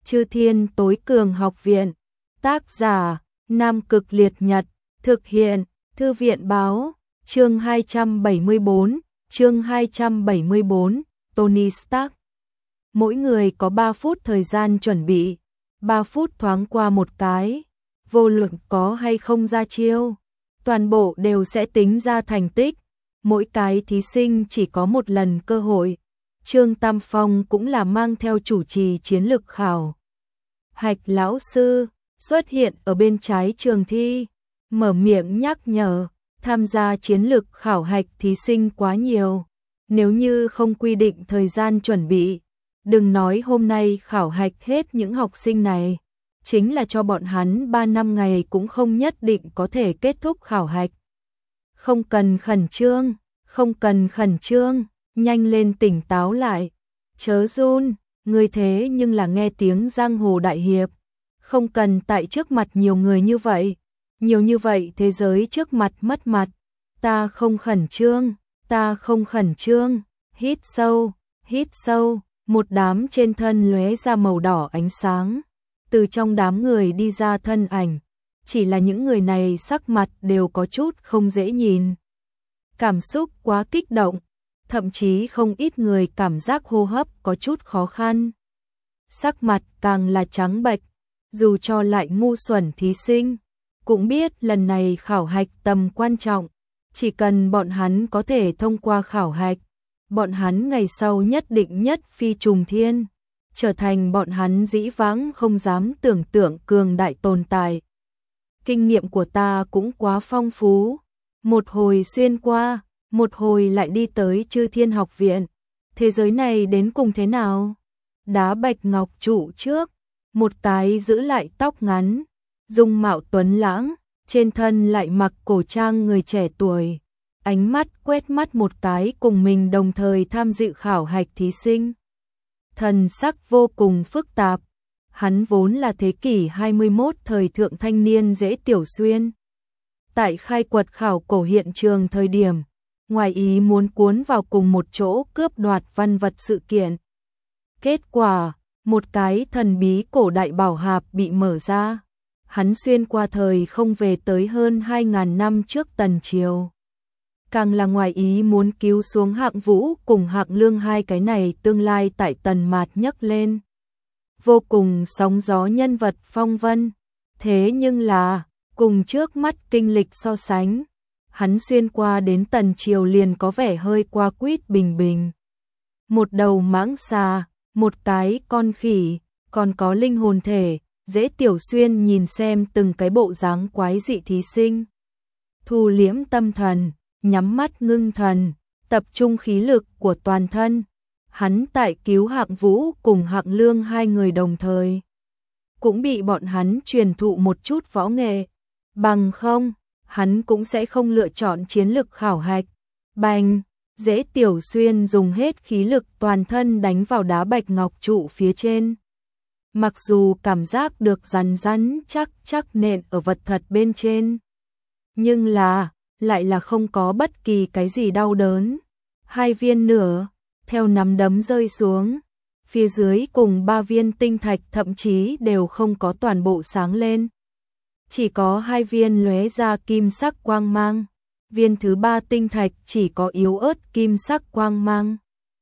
Chư Thiên Tối Cường Học Viện. Tác giả: Nam Cực Liệt Nhật. Thực hiện: Thư viện báo. Chương 274, Tony Stark. Mỗi người có 3 phút thời gian chuẩn bị. 3 phút thoáng qua một cái, vô luận có hay không ra chiêu, toàn bộ đều sẽ tính ra thành tích. Mỗi cái thí sinh chỉ có một lần cơ hội. Trương Tam Phong cũng là mang theo chủ trì chiến lược khảo hạch lão sư, xuất hiện ở bên trái trường thi, mở miệng nhắc nhở, tham gia chiến lược khảo hạch thí sinh quá nhiều. Nếu như không quy định thời gian chuẩn bị, đừng nói hôm nay khảo hạch hết những học sinh này, chính là cho bọn hắn 3 năm ngày cũng không nhất định có thể kết thúc khảo hạch. Không cần khẩn trương, nhanh lên tỉnh táo lại, chớ run, người thế nhưng là nghe tiếng giang hồ đại hiệp, không cần tại trước mặt nhiều người như vậy thế giới trước mặt mất mặt. Ta không khẩn trương, hít sâu, một đám trên thân lóe ra màu đỏ ánh sáng, từ trong đám người đi ra thân ảnh, chỉ là những người này sắc mặt đều có chút không dễ nhìn. Cảm xúc quá kích động, thậm chí không ít người cảm giác hô hấp có chút khó khăn. Sắc mặt càng là trắng bệch, dù cho lại ngu xuẩn thí sinh, cũng biết lần này khảo hạch tầm quan trọng, chỉ cần bọn hắn có thể thông qua khảo hạch, bọn hắn ngày sau nhất định nhất phi trùng thiên, trở thành bọn hắn dĩ vãng không dám tưởng tượng cường đại tồn tại. Kinh nghiệm của ta cũng quá phong phú, một hồi xuyên qua, một hồi lại đi tới Chư Thiên Học Viện. Thế giới này đến cùng thế nào? Đá bạch ngọc trụ trước, một cái giữ lại tóc ngắn, dung mạo tuấn lãng, trên thân lại mặc cổ trang người trẻ tuổi, ánh mắt quét mắt một cái cùng mình đồng thời tham dự khảo hạch thí sinh. Thần sắc vô cùng phức tạp, hắn vốn là thế kỷ 21 thời thượng thanh niên Dễ Tiểu Xuyên. Tại khai quật khảo cổ hiện trường thời điểm, ngoài ý muốn cuốn vào cùng một chỗ cướp đoạt văn vật sự kiện. Kết quả, một cái thần bí cổ đại bảo hạp bị mở ra. Hắn xuyên qua thời không về tới hơn 2.000 năm trước Tần Triều. Càng là ngoài ý muốn cứu xuống Hạng Vũ cùng Hạng Lương, hai cái này tương lai tại Tần Mạt nhấc lên vô cùng sóng gió nhân vật phong vân. Thế nhưng là, cùng trước mắt kinh lịch so sánh, hắn xuyên qua đến Tần Triều liền có vẻ hơi qua quýt bình bình. Một đầu mãng xà, một cái con khỉ, còn có linh hồn thể. Dễ Tiểu Xuyên nhìn xem từng cái bộ dáng quái dị thí sinh, thu liễm tâm thần, nhắm mắt ngưng thần, tập trung khí lực của toàn thân. Hắn tại cứu Hạng Vũ cùng Hạng Lương hai người đồng thời, cũng bị bọn hắn truyền thụ một chút võ nghệ, bằng không, hắn cũng sẽ không lựa chọn chiến lực khảo hạch. Bành, Dễ Tiểu Xuyên dùng hết khí lực toàn thân đánh vào đá bạch ngọc trụ phía trên. Mặc dù cảm giác được rắn rắn chắc nện ở vật thật bên trên, nhưng lại là không có bất kỳ cái gì đau đớn. 2 viên nửa, theo nắm đấm rơi xuống, phía dưới cùng 3 viên tinh thạch thậm chí đều không có toàn bộ sáng lên. Chỉ có 2 viên lóe ra kim sắc quang mang, viên thứ 3 tinh thạch chỉ có yếu ớt kim sắc quang mang.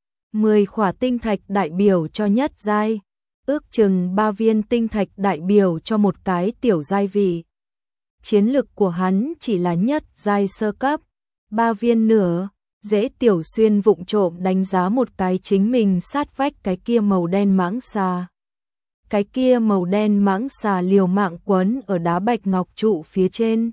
10 khỏa tinh thạch đại biểu cho nhất giai. Ước chừng 3 viên tinh thạch đại biểu cho một cái tiểu giai vị. Chiến lực của hắn chỉ là nhất giai sơ cấp. 3 viên nửa, Dễ Tiểu Xuyên vụng trộm đánh giá một cái chính mình sát vách cái kia màu đen mãng xà. Cái kia màu đen mãng xà liều mạng quấn ở đá bạch ngọc trụ phía trên.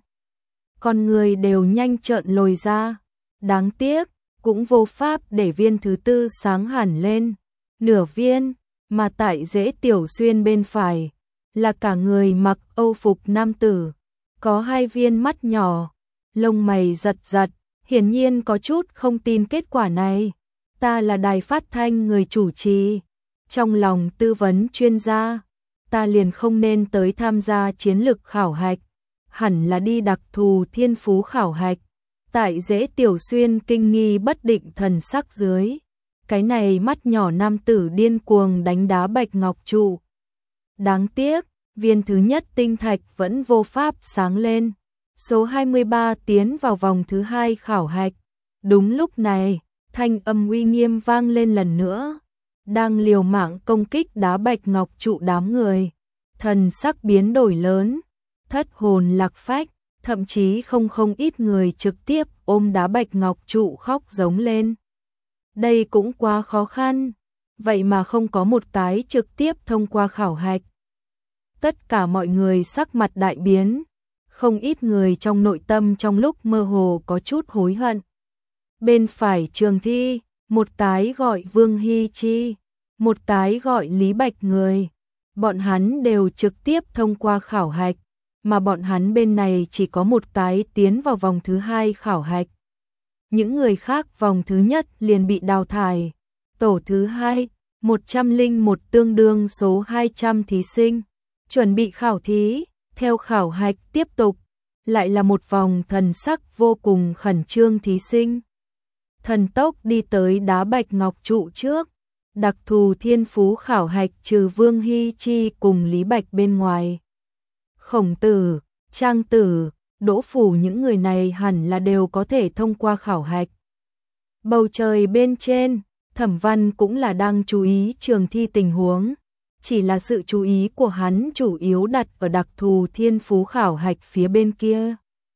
Con người đều nhanh trợn lồi ra. Đáng tiếc, cũng vô pháp để viên thứ 4 sáng hẳn lên. Nửa viên. Mà tại Dễ Tiểu Xuyên bên phải, là cả người mặc âu phục nam tử, có 2 viên mắt nhỏ, lông mày giật, hiển nhiên có chút không tin kết quả này. Ta là đài phát thanh người chủ trì, trong lòng tư vấn chuyên gia, ta liền không nên tới tham gia chiến lược khảo hạch, hẳn là đi đặc thù thiên phú khảo hạch. Tại Dễ Tiểu Xuyên kinh nghi bất định thần sắc dưới, cái này mắt nhỏ nam tử điên cuồng đánh đá bạch ngọc trụ. Đáng tiếc, viên thứ nhất tinh thạch vẫn vô pháp sáng lên. Số 23 tiến vào vòng thứ hai khảo hạch. Đúng lúc này, thanh âm uy nghiêm vang lên lần nữa. Đang liều mạng công kích đá bạch ngọc trụ đám người. Thần sắc biến đổi lớn, thất hồn lạc phách, thậm chí không ít người trực tiếp ôm đá bạch ngọc trụ khóc giống lên. Đây cũng quá khó khăn, vậy mà không có một cái trực tiếp thông qua khảo hạch. Tất cả mọi người sắc mặt đại biến, không ít người trong nội tâm trong lúc mơ hồ có chút hối hận. Bên phải trường thi, một cái gọi Vương Hy Chi, một cái gọi Lý Bạch người. Bọn hắn đều trực tiếp thông qua khảo hạch, mà bọn hắn bên này chỉ có một cái tiến vào vòng thứ hai khảo hạch. Những người khác vòng thứ nhất liền bị đào thải. Tổ thứ hai, 101 tương đương số 200 thí sinh. Chuẩn bị khảo thí, theo khảo hạch tiếp tục. Lại là một vòng thần sắc vô cùng khẩn trương thí sinh. Thần tốc đi tới đá bạch ngọc trụ trước. Đặc thù thiên phú khảo hạch trừ Vương Hy Chi cùng Lý Bạch bên ngoài. Khổng Tử, Trang Tử, Đỗ Phủ những người này hẳn là đều có thể thông qua khảo hạch. Bầu trời bên trên, Thẩm Văn cũng là đang chú ý trường thi tình huống. Chỉ là sự chú ý của hắn chủ yếu đặt ở đặc thù thiên phú khảo hạch phía bên kia.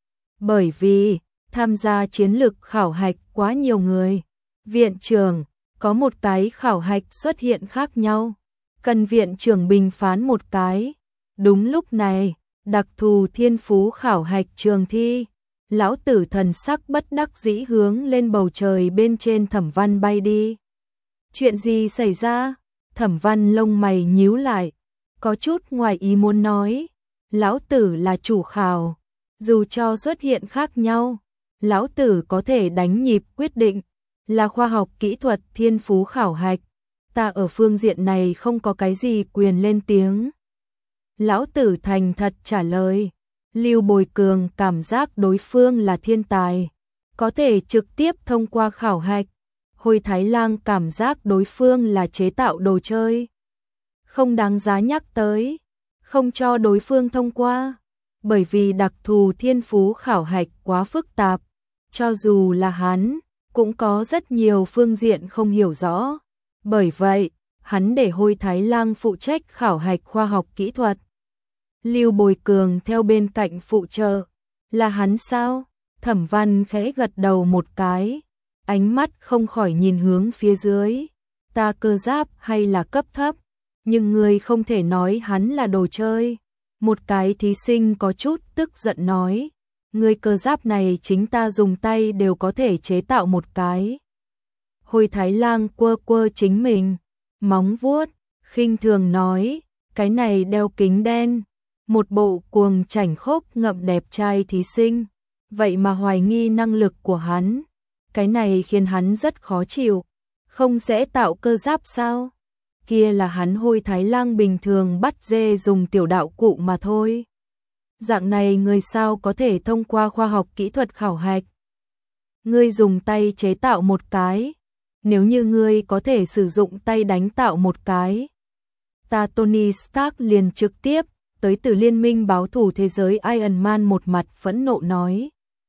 Bởi vì, tham gia chiến lược khảo hạch quá nhiều người. Viện trưởng, có một cái khảo hạch xuất hiện khác nhau. Cần viện trưởng bình phán một cái. Đúng lúc này, đặc thù thiên phú khảo hạch trường thi. Lão tử thần sắc bất đắc dĩ hướng lên bầu trời bên trên Thẩm Văn bay đi. Chuyện gì xảy ra? Thẩm Văn lông mày nhíu lại. Có chút ngoài ý muốn nói. Lão tử là chủ khảo. Dù cho xuất hiện khác nhau, lão tử có thể đánh nhịp quyết định. Là khoa học kỹ thuật thiên phú khảo hạch. Ta ở phương diện này không có cái gì quyền lên tiếng. Lão tử thành thật trả lời. Lưu Bồi Cường cảm giác đối phương là thiên tài, có thể trực tiếp thông qua khảo hạch. Hồi Thái Lang cảm giác đối phương là chế tạo đồ chơi, không đáng giá nhắc tới, không cho đối phương thông qua. Bởi vì đặc thù thiên phú khảo hạch quá phức tạp, cho dù là hắn, cũng có rất nhiều phương diện không hiểu rõ. Bởi vậy, hắn để Hồi Thái Lang phụ trách khảo hạch khoa học kỹ thuật. Lưu Bồi Cường theo bên cạnh phụ trợ. Là hắn sao? Thẩm Văn khẽ gật đầu một cái, ánh mắt không khỏi nhìn hướng phía dưới. Ta cơ giáp hay là cấp thấp, nhưng người không thể nói hắn là đồ chơi. Một cái thí sinh có chút tức giận nói, người cơ giáp này chính ta dùng tay đều có thể chế tạo một cái. Hồi Thái Lang quơ quơ chính mình, móng vuốt, khinh thường nói, cái này đeo kính đen. Một bộ cuồng chảnh khốc ngậm đẹp trai thí sinh, vậy mà hoài nghi năng lực của hắn. Cái này khiến hắn rất khó chịu. Không sẽ tạo cơ giáp sao? Kia là hắn Hồi Thái Lang bình thường bắt dê dùng tiểu đạo cụ mà thôi. Dạng này người sao có thể thông qua khoa học kỹ thuật khảo hạch? Ngươi dùng tay chế tạo một cái. Nếu như ngươi có thể sử dụng tay đánh tạo một cái, ta Tony Stark liền trực tiếp tới từ Liên minh báo thủ thế giới Iron Man một mặt phẫn nộ nói.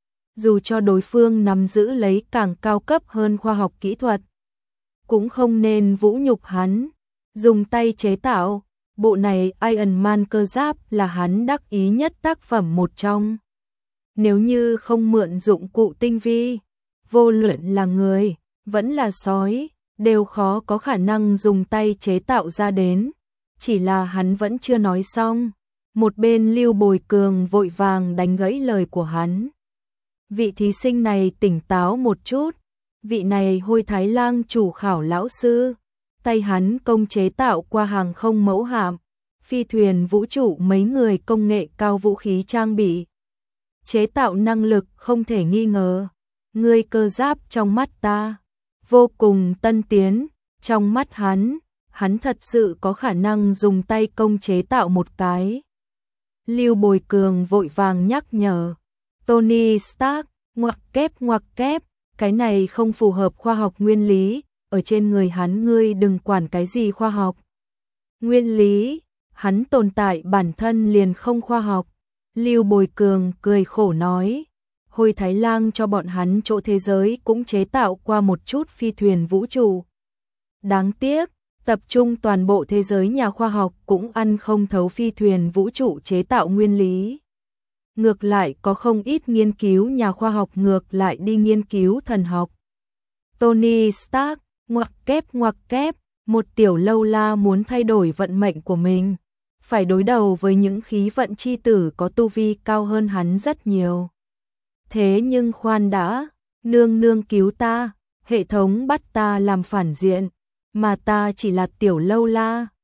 Dù cho đối phương nắm giữ lấy càng cao cấp hơn khoa học kỹ thuật, cũng không nên vũ nhục hắn. Dùng tay chế tạo, bộ này Iron Man cơ giáp là hắn đắc ý nhất tác phẩm một trong. Nếu như không mượn dụng cụ tinh vi, vô luận là người, vẫn là sói, đều khó có khả năng dùng tay chế tạo ra đến. Chỉ là hắn vẫn chưa nói xong. Một bên Lưu Bồi Cường vội vàng đánh gãy lời của hắn. Vị thí sinh này tỉnh táo một chút. Vị này Hồi Thái Lang chủ khảo lão sư. Tay hắn công chế tạo qua hàng không mẫu hạm, phi thuyền vũ trụ mấy người công nghệ cao vũ khí trang bị. Chế tạo năng lực không thể nghi ngờ. Người cơ giáp trong mắt ta vô cùng tân tiến. Trong mắt hắn thật sự có khả năng dùng tay công chế tạo một cái. Lưu Bồi Cường vội vàng nhắc nhở. Tony Stark, ngoặc kép, cái này không phù hợp khoa học nguyên lý, ở trên người hắn ngươi đừng quản cái gì khoa học. Nguyên lý, hắn tồn tại bản thân liền không khoa học. Lưu Bồi Cường cười khổ nói, hồi Thái Lang cho bọn hắn chỗ thế giới cũng chế tạo qua một chút phi thuyền vũ trụ. Đáng tiếc, tập trung toàn bộ thế giới nhà khoa học cũng ăn không thấu phi thuyền vũ trụ chế tạo nguyên lý. Ngược lại có không ít nghiên cứu nhà khoa học ngược lại đi nghiên cứu thần học. Tony Stark, ngoặc kép, một tiểu lâu la muốn thay đổi vận mệnh của mình, phải đối đầu với những khí vận chi tử có tu vi cao hơn hắn rất nhiều. Thế nhưng khoan đã, nương nương cứu ta, hệ thống bắt ta làm phản diện, mà ta chỉ là tiểu lâu la,